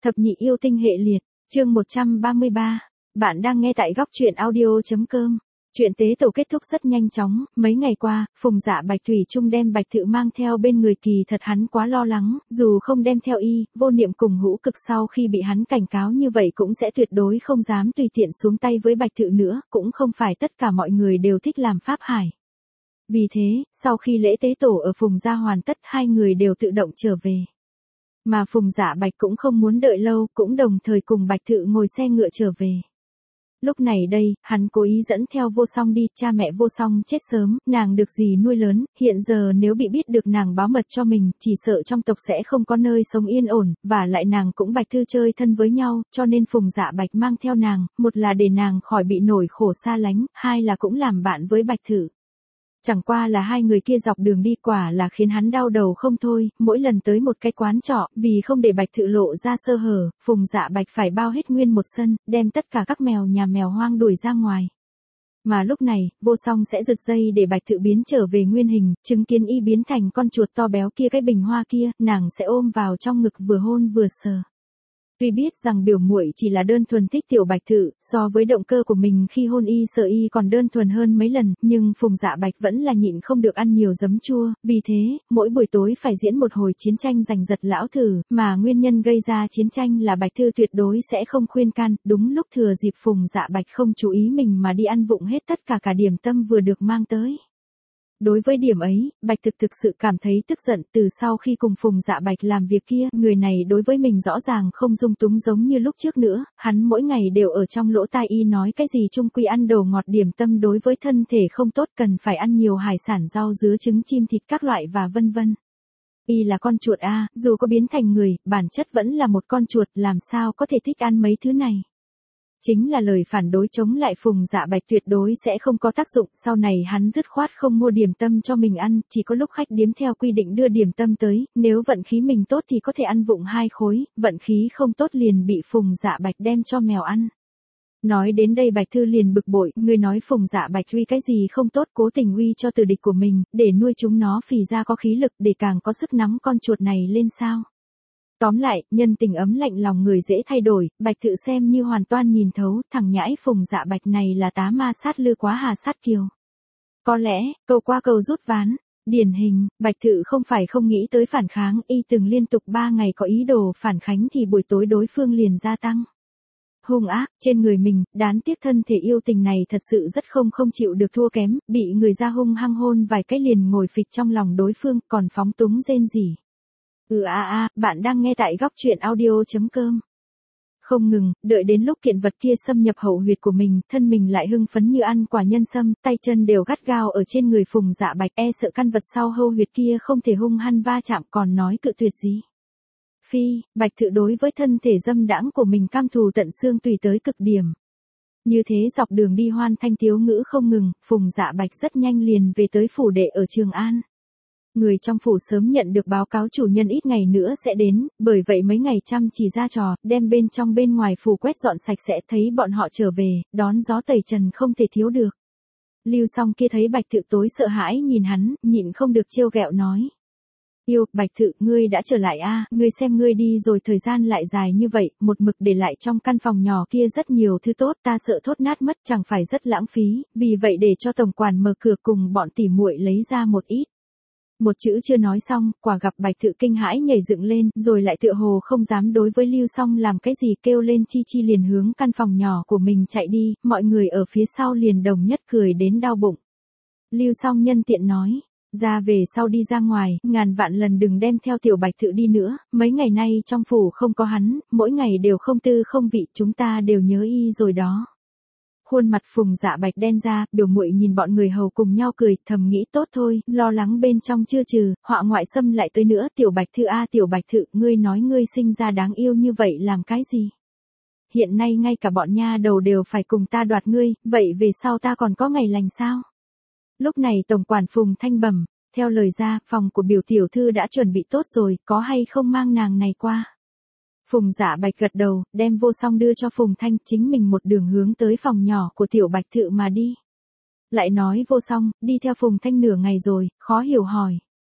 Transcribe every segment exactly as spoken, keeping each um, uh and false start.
Thập nhị yêu tinh hệ liệt, chương một trăm ba mươi ba. Bạn đang nghe tại góc truyện audio.com. Chuyện tế tổ kết thúc rất nhanh chóng, mấy ngày qua, Phùng Dạ Bạch thủy chung đem Bạch Thự mang theo bên người, kỳ thật hắn quá lo lắng, dù không đem theo y, Vô Niệm cùng Hữu Cực sau khi bị hắn cảnh cáo như vậy cũng sẽ tuyệt đối không dám tùy tiện xuống tay với Bạch Thự nữa, cũng không phải tất cả mọi người đều thích làm pháp hải. Vì thế, sau khi lễ tế tổ ở Phùng gia hoàn tất, hai người đều tự động trở về. Mà Phùng Dạ Bạch cũng không muốn đợi lâu, cũng đồng thời cùng Bạch Thự ngồi xe ngựa trở về. Lúc này đây, hắn cố ý dẫn theo Vô Song đi, cha mẹ Vô Song chết sớm, nàng được dì nuôi lớn, hiện giờ nếu bị biết được nàng báo mật cho mình, chỉ sợ trong tộc sẽ không có nơi sống yên ổn, và lại nàng cũng Bạch Thư chơi thân với nhau, cho nên Phùng Dạ Bạch mang theo nàng, một là để nàng khỏi bị nỗi khổ xa lánh, hai là cũng làm bạn với Bạch Thự. Chẳng qua là hai người kia dọc đường đi quả là khiến hắn đau đầu không thôi, mỗi lần tới một cái quán trọ, vì không để Bạch Thự lộ ra sơ hở, Phùng Dạ Bạch phải bao hết nguyên một sân, đem tất cả các mèo nhà mèo hoang đuổi ra ngoài. Mà lúc này, Vô Song sẽ giật dây để Bạch Thự biến trở về nguyên hình, chứng kiến y biến thành con chuột to béo kia, cái bình hoa kia, nàng sẽ ôm vào trong ngực vừa hôn vừa sờ. Tuy biết rằng biểu muội chỉ là đơn thuần thích tiểu Bạch Thự, so với động cơ của mình khi hôn y sợ y còn đơn thuần hơn mấy lần, nhưng Phùng Dạ Bạch vẫn là nhịn không được ăn nhiều giấm chua, vì thế, mỗi buổi tối phải diễn một hồi chiến tranh giành giật lão thử, mà nguyên nhân gây ra chiến tranh là Bạch Thư tuyệt đối sẽ không khuyên can, đúng lúc thừa dịp Phùng Dạ Bạch không chú ý mình mà đi ăn vụng hết tất cả cả điểm tâm vừa được mang tới. Đối với điểm ấy, Bạch Thực thực sự cảm thấy tức giận, từ sau khi cùng Phùng Dạ Bạch làm việc kia, người này đối với mình rõ ràng không dung túng giống như lúc trước nữa, hắn mỗi ngày đều ở trong lỗ tai y nói cái gì chung quy ăn đồ ngọt điểm tâm đối với thân thể không tốt, cần phải ăn nhiều hải sản rau dứa trứng chim thịt các loại và vân vân. Y là con chuột a, dù có biến thành người, bản chất vẫn là một con chuột, làm sao có thể thích ăn mấy thứ này. Chính là lời phản đối chống lại Phùng Dạ Bạch tuyệt đối sẽ không có tác dụng, sau này hắn dứt khoát không mua điểm tâm cho mình ăn, chỉ có lúc khách điếm theo quy định đưa điểm tâm tới, nếu vận khí mình tốt thì có thể ăn vụng hai khối, vận khí không tốt liền bị Phùng Dạ Bạch đem cho mèo ăn. Nói đến đây Bạch Thư liền bực bội, người nói Phùng Dạ Bạch uy cái gì không tốt, cố tình uy cho từ địch của mình, để nuôi chúng nó phì ra có khí lực, để càng có sức nắm con chuột này lên sao. Tóm lại, nhân tình ấm lạnh lòng người dễ thay đổi, Bạch Thự xem như hoàn toàn nhìn thấu, thằng nhãi Phùng Dạ Bạch này là tá ma sát lư quá hà sát kiều. Có lẽ, cầu qua cầu rút ván, điển hình, Bạch Thự không phải không nghĩ tới phản kháng, y từng liên tục ba ngày có ý đồ phản kháng thì buổi tối đối phương liền gia tăng. Hung ác, trên người mình, đáng tiếc thân thể yêu tình này thật sự rất không không chịu được thua kém, bị người ra hung hăng hôn vài cái liền ngồi phịch trong lòng đối phương, còn phóng túng rên rỉ. Ừ a à, a, à, bạn đang nghe tại góc truyện audio.com. Không ngừng, đợi đến lúc kiện vật kia xâm nhập hậu huyệt của mình, thân mình lại hưng phấn như ăn quả nhân sâm, tay chân đều gắt gao ở trên người Phùng Dạ Bạch, e sợ căn vật sau hậu huyệt kia không thể hung hăng va chạm, còn nói cự tuyệt gì. Phi, Bạch Thự đối với thân thể dâm đãng của mình cam thù tận xương tùy tới cực điểm. Như thế dọc đường đi hoan thanh tiếu ngữ không ngừng, Phùng Dạ Bạch rất nhanh liền về tới phủ đệ ở Trường An. Người trong phủ sớm nhận được báo cáo chủ nhân ít ngày nữa sẽ đến, bởi vậy mấy ngày chăm chỉ ra trò, đem bên trong bên ngoài phủ quét dọn sạch sẽ, thấy bọn họ trở về, đón gió tẩy trần không thể thiếu được. Lưu Song kia thấy Bạch Thự tối sợ hãi nhìn hắn, nhịn không được trêu ghẹo nói. Yêu, Bạch Thự, ngươi đã trở lại a, ngươi xem ngươi đi rồi thời gian lại dài như vậy, một mực để lại trong căn phòng nhỏ kia rất nhiều thứ tốt, ta sợ thốt nát mất, chẳng phải rất lãng phí, vì vậy để cho tổng quản mở cửa cùng bọn tỉ muội lấy ra một ít. Một chữ chưa nói xong, quả gặp Bạch Thự kinh hãi nhảy dựng lên, rồi lại tựa hồ không dám đối với Lưu Song làm cái gì, kêu lên chi chi liền hướng căn phòng nhỏ của mình chạy đi, mọi người ở phía sau liền đồng nhất cười đến đau bụng. Lưu Song nhân tiện nói, ra về sau đi ra ngoài, ngàn vạn lần đừng đem theo tiểu Bạch Thự đi nữa, mấy ngày nay trong phủ không có hắn, mỗi ngày đều không tư không vị, chúng ta đều nhớ y rồi đó. Khuôn mặt Phùng Dạ Bạch đen ra, biểu muội nhìn bọn người hầu cùng nhau cười, thầm nghĩ tốt thôi, lo lắng bên trong chưa trừ, họa ngoại xâm lại tới nữa, tiểu Bạch Thự a, tiểu Bạch Thự, ngươi nói ngươi sinh ra đáng yêu như vậy làm cái gì? Hiện nay ngay cả bọn nha đầu đều phải cùng ta đoạt ngươi, vậy về sau ta còn có ngày lành sao? Lúc này tổng quản Phùng Thanh bẩm, theo lời ra, phòng của biểu tiểu thư đã chuẩn bị tốt rồi, có hay không mang nàng này qua? Phùng Dạ Bạch gật đầu, đem Vô Song đưa cho Phùng Thanh, chính mình một đường hướng tới phòng nhỏ của tiểu Bạch Thự mà đi. Lại nói Vô Song, đi theo Phùng Thanh nửa ngày rồi, khó hiểu hỏi.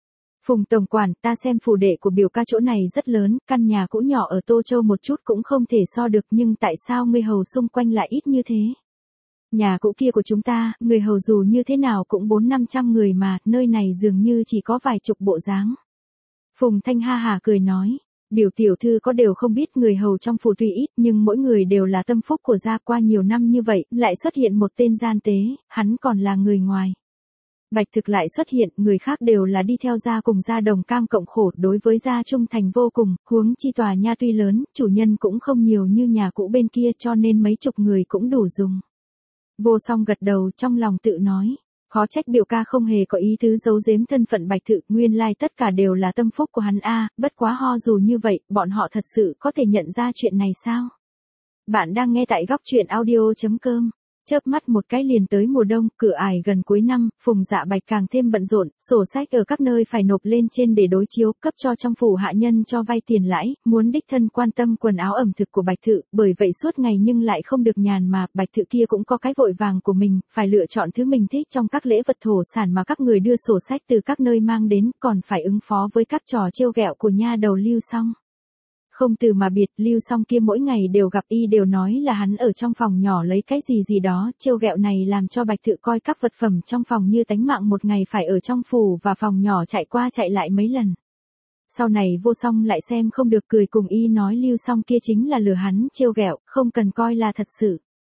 Phùng tổng quản, ta xem phủ đệ của biểu ca chỗ này rất lớn, căn nhà cũ nhỏ ở Tô Châu một chút cũng không thể so được, nhưng tại sao người hầu xung quanh lại ít như thế? Nhà cũ kia của chúng ta, người hầu dù như thế nào cũng bốn năm trăm người mà, nơi này dường như chỉ có vài chục bộ dáng. Phùng Thanh ha hà cười nói, biểu tiểu thư có đều không biết người hầu trong phủ tuy ít nhưng mỗi người đều là tâm phúc của gia, qua nhiều năm như vậy, lại xuất hiện một tên gian tế, hắn còn là người ngoài. Bạch Thực lại xuất hiện, người khác đều là đi theo gia cùng gia đồng cam cộng khổ, đối với gia trung thành vô cùng, huống chi tòa nha tuy lớn, chủ nhân cũng không nhiều như nhà cũ bên kia cho nên mấy chục người cũng đủ dùng. Vô Song gật đầu trong lòng tự nói, khó trách biểu ca không hề có ý tứ giấu giếm thân phận Bạch Thực, nguyên lai tất cả đều là tâm phúc của hắn a, bất quá ho dù như vậy, bọn họ thật sự có thể nhận ra chuyện này sao? Bạn đang nghe tại góc truyện audio chấm com. Chớp mắt một cái liền tới mùa đông, cửa ải gần cuối năm, Phùng Dạ Bạch càng thêm bận rộn, sổ sách ở các nơi phải nộp lên trên để đối chiếu, cấp cho trong phủ hạ nhân cho vay tiền lãi, muốn đích thân quan tâm quần áo ẩm thực của Bạch Thự, bởi vậy suốt ngày nhưng lại không được nhàn mà, Bạch Thự kia cũng có cái vội vàng của mình, phải lựa chọn thứ mình thích trong các lễ vật thổ sản mà các người đưa sổ sách từ các nơi mang đến, còn phải ứng phó với các trò trêu ghẹo của nha đầu Lưu Song. Không từ mà biệt, Lưu Song kia mỗi ngày đều gặp y đều nói là hắn ở trong phòng nhỏ lấy cái gì gì đó, trêu ghẹo này làm cho Bạch Thự coi các vật phẩm trong phòng như tánh mạng, một ngày phải ở trong phủ và phòng nhỏ chạy qua chạy lại mấy lần. Sau này Vô Song lại xem không được, cười cùng y nói Lưu Song kia chính là lừa hắn, trêu ghẹo, không cần coi là thật sự.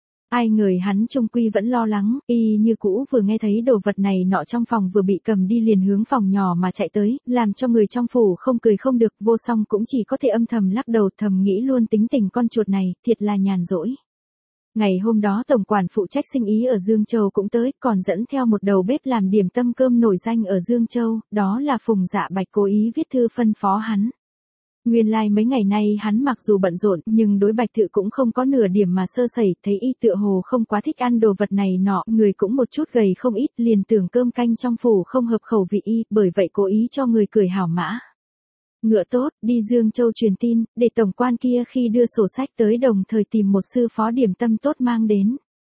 Ai ngờ hắn trung quy vẫn lo lắng, y như cũ vừa nghe thấy đồ vật này nọ trong phòng vừa bị cầm đi liền hướng phòng nhỏ mà chạy tới, làm cho người trong phủ không cười không được, Vô Song cũng chỉ có thể âm thầm lắc đầu, thầm nghĩ luôn tính tình con chuột này, thiệt là nhàn rỗi. Ngày hôm đó tổng quản phụ trách sinh ý ở Dương Châu cũng tới, còn dẫn theo một đầu bếp làm điểm tâm cơm nổi danh ở Dương Châu, đó là Phùng Dạ Bạch cố ý viết thư phân phó hắn. Nguyên lai like mấy ngày nay hắn mặc dù bận rộn, nhưng đối Bạch Thự cũng không có nửa điểm mà sơ sẩy, thấy y tựa hồ không quá thích ăn đồ vật này nọ, người cũng một chút gầy không ít, liền tưởng cơm canh trong phủ không hợp khẩu vị y, bởi vậy cố ý cho người cười hảo mã. Ngựa tốt, đi Dương Châu truyền tin, để tổng quan kia khi đưa sổ sách tới đồng thời tìm một sư phó điểm tâm tốt mang đến.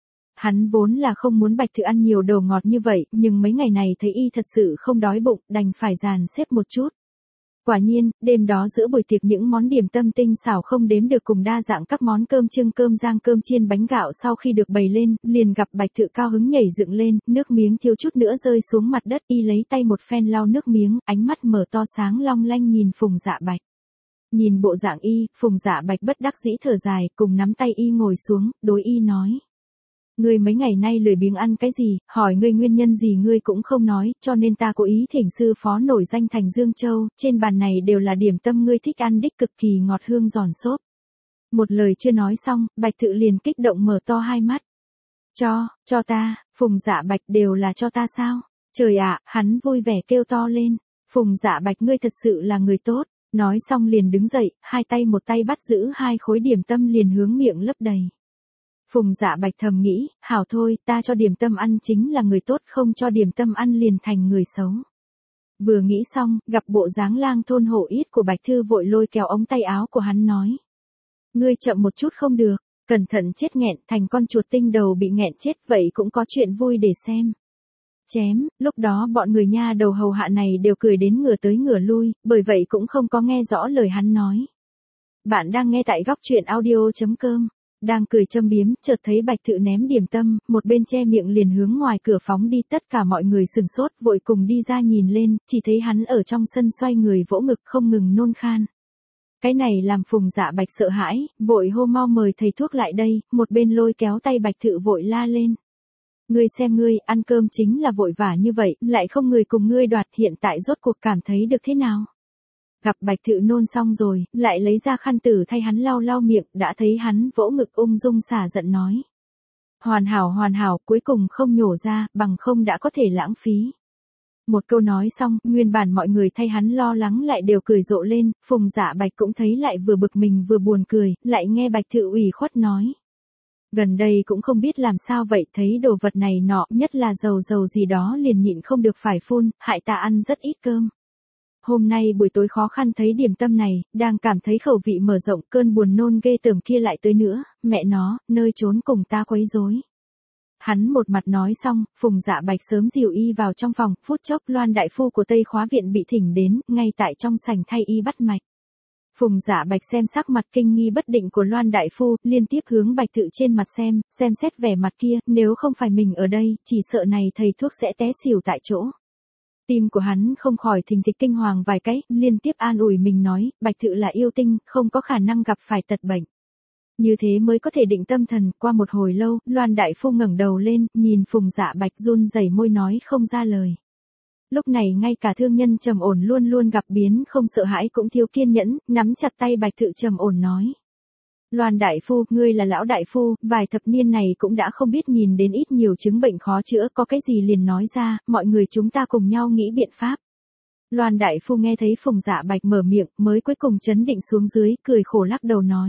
Hắn vốn là không muốn Bạch Thự ăn nhiều đồ ngọt như vậy, nhưng mấy ngày này thấy y thật sự không đói bụng, đành phải dàn xếp một chút. Quả nhiên, đêm đó giữa buổi tiệc những món điểm tâm tinh xảo không đếm được cùng đa dạng các món cơm trưng cơm rang cơm chiên bánh gạo sau khi được bày lên, liền gặp Bạch Thự cao hứng nhảy dựng lên, nước miếng thiếu chút nữa rơi xuống mặt đất, y lấy tay một phen lau nước miếng, ánh mắt mở to sáng long lanh nhìn Phùng Dạ Bạch. Nhìn bộ dạng y, Phùng Dạ Bạch bất đắc dĩ thở dài, cùng nắm tay y ngồi xuống, đối y nói. Ngươi mấy ngày nay lười biếng ăn cái gì, hỏi ngươi nguyên nhân gì ngươi cũng không nói, cho nên ta cố ý thỉnh sư phó nổi danh thành Dương Châu, trên bàn này đều là điểm tâm ngươi thích ăn đích, cực kỳ ngọt hương giòn xốp. Một lời chưa nói xong, Bạch Thự liền kích động mở to hai mắt. Cho, cho ta, Phùng Dạ Bạch đều là cho ta sao? Trời ạ, hắn vui vẻ kêu to lên. Phùng Dạ Bạch ngươi thật sự là người tốt, nói xong liền đứng dậy, hai tay một tay bắt giữ hai khối điểm tâm liền hướng miệng lấp đầy. Phùng Dạ Bạch thầm nghĩ, hảo thôi, ta cho điểm tâm ăn chính là người tốt, không cho điểm tâm ăn liền thành người xấu. Vừa nghĩ xong, gặp bộ dáng lang thôn hổ yết của Bạch Thư vội lôi kéo ống tay áo của hắn nói. Ngươi chậm một chút không được, cẩn thận chết nghẹn, thành con chuột tinh đầu bị nghẹn chết, vậy cũng có chuyện vui để xem. Chém, lúc đó bọn người nha đầu hầu hạ này đều cười đến ngửa tới ngửa lui, bởi vậy cũng không có nghe rõ lời hắn nói. Bạn đang nghe tại góc truyện audio chấm com. Đang cười châm biếm, chợt thấy Bạch Thự ném điểm tâm, một bên che miệng liền hướng ngoài cửa phóng đi, tất cả mọi người sừng sốt, vội cùng đi ra nhìn lên, chỉ thấy hắn ở trong sân xoay người vỗ ngực không ngừng nôn khan. Cái này làm Phùng Dạ Bạch sợ hãi, vội hô mau mời thầy thuốc lại đây, một bên lôi kéo tay Bạch Thự vội la lên. Ngươi xem ngươi, ăn cơm chính là vội vã như vậy, lại không người cùng ngươi đoạt, hiện tại rốt cuộc cảm thấy được thế nào? Gặp Bạch Thự nôn xong rồi, lại lấy ra khăn tử thay hắn lau lau miệng, đã thấy hắn vỗ ngực ung dung xả giận nói. Hoàn hảo hoàn hảo, cuối cùng không nhổ ra, bằng không đã có thể lãng phí. Một câu nói xong, nguyên bản mọi người thay hắn lo lắng lại đều cười rộ lên, Phùng Dạ Bạch cũng thấy lại vừa bực mình vừa buồn cười, lại nghe Bạch Thự ủy khuất nói. Gần đây cũng không biết làm sao vậy, thấy đồ vật này nọ, nhất là dầu dầu gì đó liền nhịn không được phải phun, hại ta ăn rất ít cơm. Hôm nay buổi tối khó khăn thấy điểm tâm này, đang cảm thấy khẩu vị mở rộng, cơn buồn nôn ghê tởm kia lại tới nữa, mẹ nó, nơi trốn cùng ta quấy rối. Hắn một mặt nói xong, Phùng Dạ Bạch sớm dìu y vào trong phòng, phút chốc Loan đại phu của Tây Khóa viện bị thỉnh đến, ngay tại trong sảnh thay y bắt mạch. Phùng Dạ Bạch xem sắc mặt kinh nghi bất định của Loan đại phu, liên tiếp hướng Bạch Tự trên mặt xem, xem xét vẻ mặt kia, nếu không phải mình ở đây, chỉ sợ này thầy thuốc sẽ té xỉu tại chỗ. Tim của hắn không khỏi thình thịch kinh hoàng vài cái, liên tiếp an ủi mình nói, Bạch Tự là yêu tinh, không có khả năng gặp phải tật bệnh. Như thế mới có thể định tâm thần. Qua một hồi lâu, Loan đại phu ngẩng đầu lên, nhìn Phùng Dạ Bạch run rẩy môi nói không ra lời. Lúc này ngay cả thương nhân trầm ổn luôn luôn gặp biến không sợ hãi cũng thiếu kiên nhẫn, nắm chặt tay Bạch Tự trầm ổn nói. Loan đại phu, ngươi là lão đại phu, vài thập niên này cũng đã không biết nhìn đến ít nhiều chứng bệnh khó chữa, có cái gì liền nói ra, mọi người chúng ta cùng nhau nghĩ biện pháp. Loan đại phu nghe thấy Phùng Dạ Bạch mở miệng, mới cuối cùng chấn định xuống dưới, cười khổ lắc đầu nói.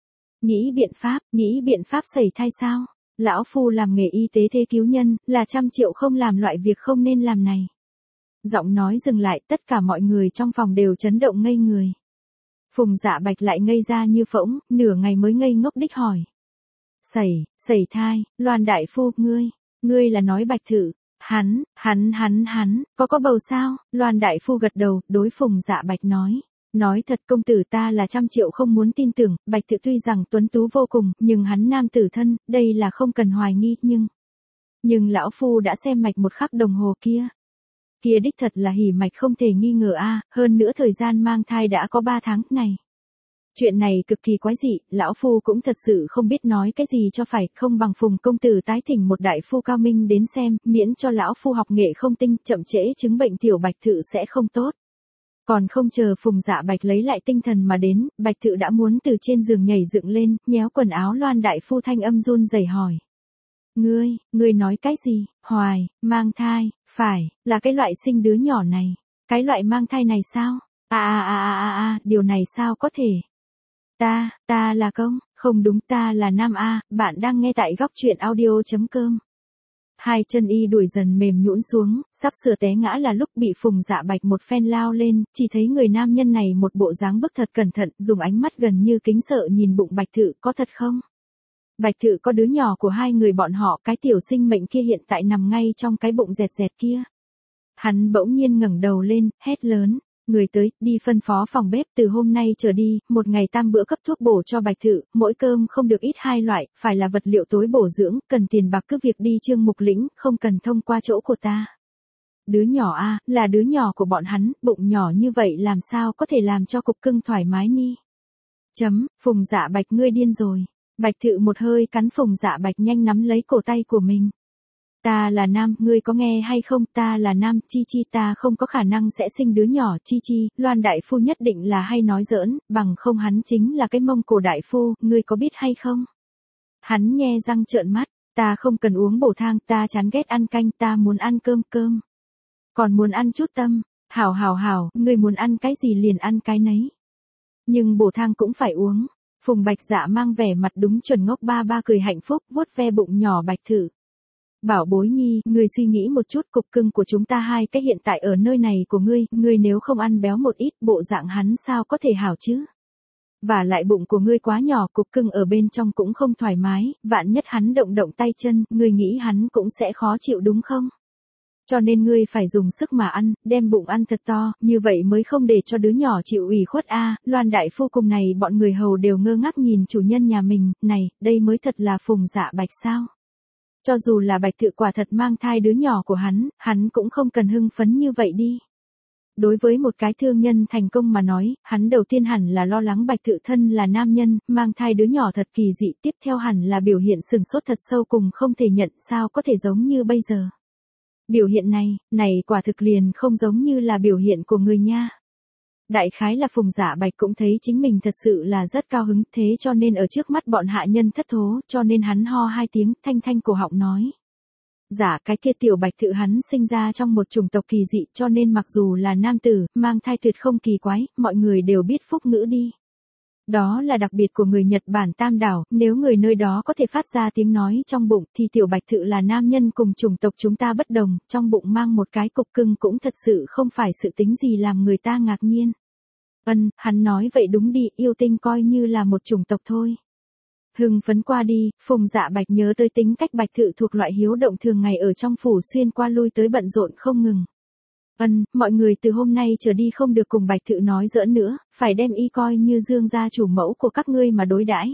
Nghĩ biện pháp, nghĩ biện pháp sẩy thai sao? Lão phu làm nghề y tế thế cứu nhân, là trăm triệu không làm loại việc không nên làm này. Giọng nói dừng lại, tất cả mọi người trong phòng đều chấn động ngây người. Phùng Dạ Bạch lại ngây ra như phỗng, nửa ngày mới ngây ngốc đích hỏi. Sẩy, sẩy thai, Loan đại phu, ngươi, ngươi là nói Bạch Tự, hắn, hắn hắn hắn, có có bầu sao? Loan đại phu gật đầu, đối Phùng Dạ Bạch nói. Nói thật công tử ta là trăm triệu không muốn tin tưởng, Bạch Tự tuy rằng tuấn tú vô cùng, nhưng hắn nam tử thân, đây là không cần hoài nghi, nhưng... Nhưng lão phu đã xem mạch một khắc đồng hồ kia. Kia đích thật là hỉ mạch không thể nghi ngờ a, hơn nữa thời gian mang thai đã có ba tháng này. Chuyện này cực kỳ quái dị, lão phu cũng thật sự không biết nói cái gì cho phải, không bằng Phùng công tử tái thỉnh một đại phu cao minh đến xem, miễn cho lão phu học nghệ không tinh, chậm trễ chứng bệnh tiểu Bạch Tự sẽ không tốt. Còn không chờ Phùng Dạ Bạch lấy lại tinh thần mà đến, Bạch Tự đã muốn từ trên giường nhảy dựng lên, nhéo quần áo Loan đại phu thanh âm run rẩy hỏi. Ngươi, ngươi nói cái gì? Hoài, mang thai, phải, là cái loại sinh đứa nhỏ này. Cái loại mang thai này sao? À à à à à à, điều này sao có thể? Ta, ta là công, không đúng ta là nam a, bạn đang nghe tại góc truyện audio chấm com. Hai chân y đuổi dần mềm nhũn xuống, sắp sửa té ngã là lúc bị Phùng Dạ Bạch một phen lao lên, chỉ thấy người nam nhân này một bộ dáng bức thật cẩn thận, dùng ánh mắt gần như kính sợ nhìn bụng Bạch Tự, có thật không? Bạch Tự có đứa nhỏ của hai người bọn họ, cái tiểu sinh mệnh kia hiện tại nằm ngay trong cái bụng dẹt dẹt kia. Hắn bỗng nhiên ngẩng đầu lên, hét lớn. Người tới, đi phân phó phòng bếp từ hôm nay trở đi, một ngày tam bữa cấp thuốc bổ cho Bạch Tự, mỗi cơm không được ít hai loại, phải là vật liệu tối bổ dưỡng, cần tiền bạc cứ việc đi Trương Mục Lĩnh, không cần thông qua chỗ của ta. Đứa nhỏ a, là đứa nhỏ của bọn hắn, bụng nhỏ như vậy làm sao có thể làm cho cục cưng thoải mái ni. Chấm, Phùng Dạ Bạch ngươi điên rồi. Bạch Tự một hơi cắn Phùng Dạ Bạch nhanh nắm lấy cổ tay của mình. Ta là nam, ngươi có nghe hay không, ta là nam, chi chi ta không có khả năng sẽ sinh đứa nhỏ, chi chi, Loan đại phu nhất định là hay nói giỡn, bằng không hắn chính là cái Mông Cổ đại phu, ngươi có biết hay không? Hắn nhe răng trợn mắt, ta không cần uống bổ thang, ta chán ghét ăn canh, ta muốn ăn cơm cơm. Còn muốn ăn chút tâm, hảo hảo hảo, ngươi muốn ăn cái gì liền ăn cái nấy. Nhưng bổ thang cũng phải uống. Phùng Bạch Dạ mang vẻ mặt đúng chuẩn ngốc ba ba cười hạnh phúc, vuốt ve bụng nhỏ Bạch Tự. Bảo bối nhi, ngươi suy nghĩ một chút, cục cưng của chúng ta hai cái hiện tại ở nơi này của ngươi, ngươi nếu không ăn béo một ít, bộ dạng hắn sao có thể hảo chứ? Và lại bụng của ngươi quá nhỏ, cục cưng ở bên trong cũng không thoải mái, vạn nhất hắn động động tay chân, ngươi nghĩ hắn cũng sẽ khó chịu đúng không? Cho nên ngươi phải dùng sức mà ăn, đem bụng ăn thật to, như vậy mới không để cho đứa nhỏ chịu ủy khuất a. Loan đại phu cùng này bọn người hầu đều ngơ ngác nhìn chủ nhân nhà mình, này, đây mới thật là Phùng Dạ Bạch sao? Cho dù là Bạch Tự quả thật mang thai đứa nhỏ của hắn, hắn cũng không cần hưng phấn như vậy đi. Đối với một cái thương nhân thành công mà nói, hắn đầu tiên hẳn là lo lắng Bạch Tự thân là nam nhân, mang thai đứa nhỏ thật kỳ dị, tiếp theo hẳn là biểu hiện sừng sốt thật sâu cùng không thể nhận sao có thể giống như bây giờ. Biểu hiện này, này quả thực liền không giống như là biểu hiện của người nha. Đại khái là Phùng Dạ Bạch cũng thấy chính mình thật sự là rất cao hứng, thế cho nên ở trước mắt bọn hạ nhân thất thố, cho nên hắn ho hai tiếng, thanh thanh cổ họng nói. Dạ cái kia tiểu Bạch Tự hắn sinh ra trong một chủng tộc kỳ dị, cho nên mặc dù là nam tử, mang thai tuyệt không kỳ quái, mọi người đều biết phúc ngữ đi. Đó là đặc biệt của người Nhật Bản Tam đảo, nếu người nơi đó có thể phát ra tiếng nói trong bụng thì tiểu Bạch Tự là nam nhân cùng chủng tộc chúng ta bất đồng, trong bụng mang một cái cục cưng cũng thật sự không phải sự tính gì làm người ta ngạc nhiên. Ân, hắn nói vậy đúng đi, yêu tinh coi như là một chủng tộc thôi. Hưng phấn qua đi, Phùng Dạ Bạch nhớ tới tính cách Bạch Thự thuộc loại hiếu động thường ngày ở trong phủ xuyên qua lui tới bận rộn không ngừng. Ân, mọi người từ hôm nay trở đi không được cùng Bạch Thự nói giỡn nữa, phải đem y coi như Dương gia chủ mẫu của các ngươi mà đối đãi.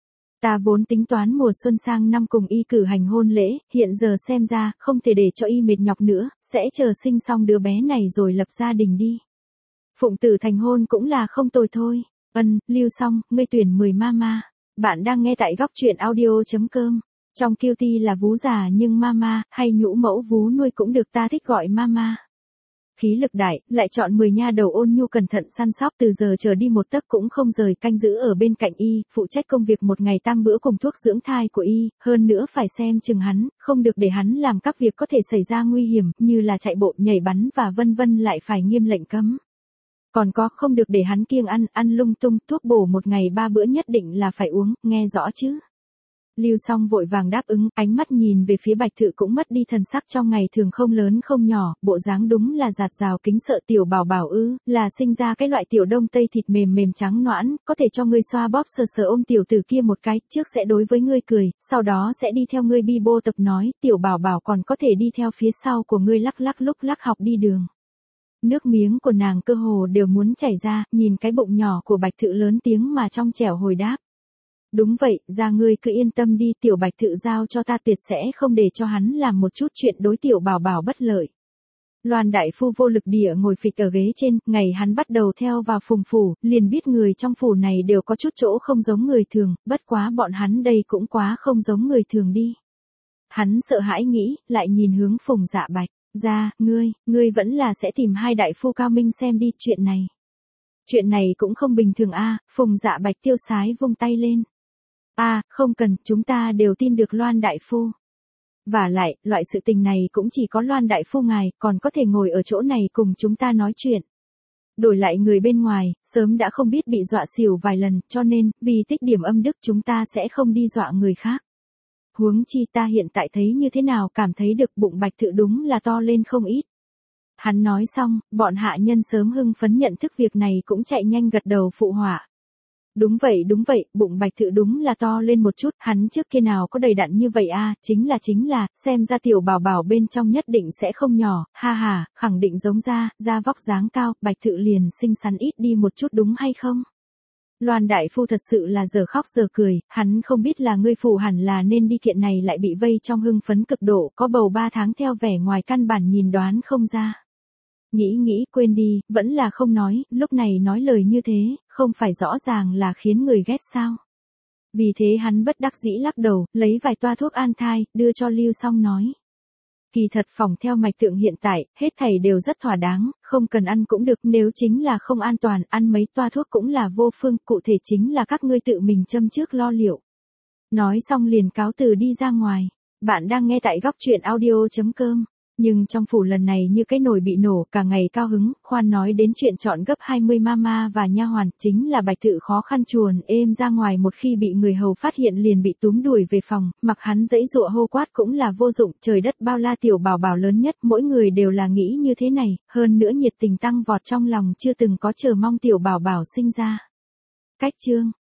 Ta vốn tính toán mùa xuân sang năm cùng y cử hành hôn lễ, hiện giờ xem ra, không thể để cho y mệt nhọc nữa, sẽ chờ sinh xong đứa bé này rồi lập gia đình đi. Phụng tử thành hôn cũng là không tồi thôi. Ân, Lưu Song, ngươi tuyển mười mama. Bạn đang nghe tại góc truyện audio.com. Trong kiêu ti là vú già nhưng mama, hay nhũ mẫu vú nuôi cũng được ta thích gọi mama. Khí lực đại, lại chọn mười nha đầu ôn nhu cẩn thận săn sóc từ giờ trở đi một tấc cũng không rời canh giữ ở bên cạnh y, phụ trách công việc một ngày tam bữa cùng thuốc dưỡng thai của y, hơn nữa phải xem chừng hắn, không được để hắn làm các việc có thể xảy ra nguy hiểm, như là chạy bộ, nhảy bắn và vân vân lại phải nghiêm lệnh cấm. Còn có không được để hắn kiêng ăn, ăn lung tung, thuốc bổ một ngày ba bữa nhất định là phải uống, nghe rõ chứ. Lưu Song vội vàng đáp ứng, ánh mắt nhìn về phía Bạch Thự cũng mất đi thần sắc trong ngày thường không lớn không nhỏ, bộ dáng đúng là giạt rào kính sợ tiểu bảo bảo ư, là sinh ra cái loại tiểu đông tây thịt mềm mềm trắng noãn, có thể cho ngươi xoa bóp sờ sờ ôm tiểu tử kia một cái, trước sẽ đối với ngươi cười, sau đó sẽ đi theo ngươi bi bô tập nói, tiểu bảo bảo còn có thể đi theo phía sau của ngươi lắc lắc lúc lắc học đi đường. Nước miếng của nàng cơ hồ đều muốn chảy ra, nhìn cái bụng nhỏ của Bạch Thự lớn tiếng mà trong trẻo hồi đáp. Đúng vậy, ra ngươi cứ yên tâm đi, tiểu Bạch Thự giao cho ta tuyệt sẽ không để cho hắn làm một chút chuyện đối tiểu bảo bảo bất lợi. Loan đại phu vô lực địa ngồi phịch ở ghế trên, ngày hắn bắt đầu theo vào Phùng phủ, liền biết người trong phủ này đều có chút chỗ không giống người thường, bất quá bọn hắn đây cũng quá không giống người thường đi. Hắn sợ hãi nghĩ, lại nhìn hướng Phùng Dạ Bạch. Ra, ngươi, ngươi vẫn là sẽ tìm hai đại phu cao minh xem đi chuyện này. Chuyện này cũng không bình thường a. Phùng Dạ Bạch tiêu sái vung tay lên. A, không cần, chúng ta đều tin được Loan đại phu. Và lại, loại sự tình này cũng chỉ có Loan đại phu ngài, còn có thể ngồi ở chỗ này cùng chúng ta nói chuyện. Đổi lại người bên ngoài, sớm đã không biết bị dọa xỉu vài lần, cho nên, vì tích điểm âm đức chúng ta sẽ không đi dọa người khác. Huống chi ta hiện tại thấy như thế nào cảm thấy được bụng Bạch Thự đúng là to lên không ít. Hắn nói xong, bọn hạ nhân sớm hưng phấn nhận thức việc này cũng chạy nhanh gật đầu phụ họa. Đúng vậy đúng vậy, bụng Bạch Thự đúng là to lên một chút, hắn trước kia nào có đầy đặn như vậy a, chính là chính là, xem ra tiểu bảo bảo bên trong nhất định sẽ không nhỏ, ha ha, khẳng định giống ra, da vóc dáng cao, Bạch Thự liền xinh xắn ít đi một chút đúng hay không? Loan đại phu thật sự là giờ khóc giờ cười, hắn không biết là ngươi phủ hẳn là nên đi kiện này lại bị vây trong hưng phấn cực độ, có bầu ba tháng theo vẻ ngoài căn bản nhìn đoán không ra. Nghĩ nghĩ quên đi, vẫn là không nói, lúc này nói lời như thế, không phải rõ ràng là khiến người ghét sao. Vì thế hắn bất đắc dĩ lắc đầu, lấy vài toa thuốc an thai, đưa cho Lưu Song nói. Kỳ thật phòng theo mạch tượng hiện tại, hết thảy đều rất thỏa đáng, không cần ăn cũng được, nếu chính là không an toàn, ăn mấy toa thuốc cũng là vô phương, cụ thể chính là các ngươi tự mình châm trước lo liệu. Nói xong liền cáo từ đi ra ngoài. Bạn đang nghe tại góc truyện audio.com. Nhưng trong phủ lần này như cái nồi bị nổ, cả ngày cao hứng, khoan nói đến chuyện chọn gấp hai mươi mama và nha hoàn, chính là Bạch Thự khó khăn chuồn êm ra ngoài, một khi bị người hầu phát hiện liền bị túm đuổi về phòng, mặc hắn dãy dụa hô quát cũng là vô dụng, trời đất bao la tiểu bảo bảo lớn nhất, mỗi người đều là nghĩ như thế này, hơn nữa nhiệt tình tăng vọt trong lòng chưa từng có chờ mong tiểu bảo bảo sinh ra. Cách chương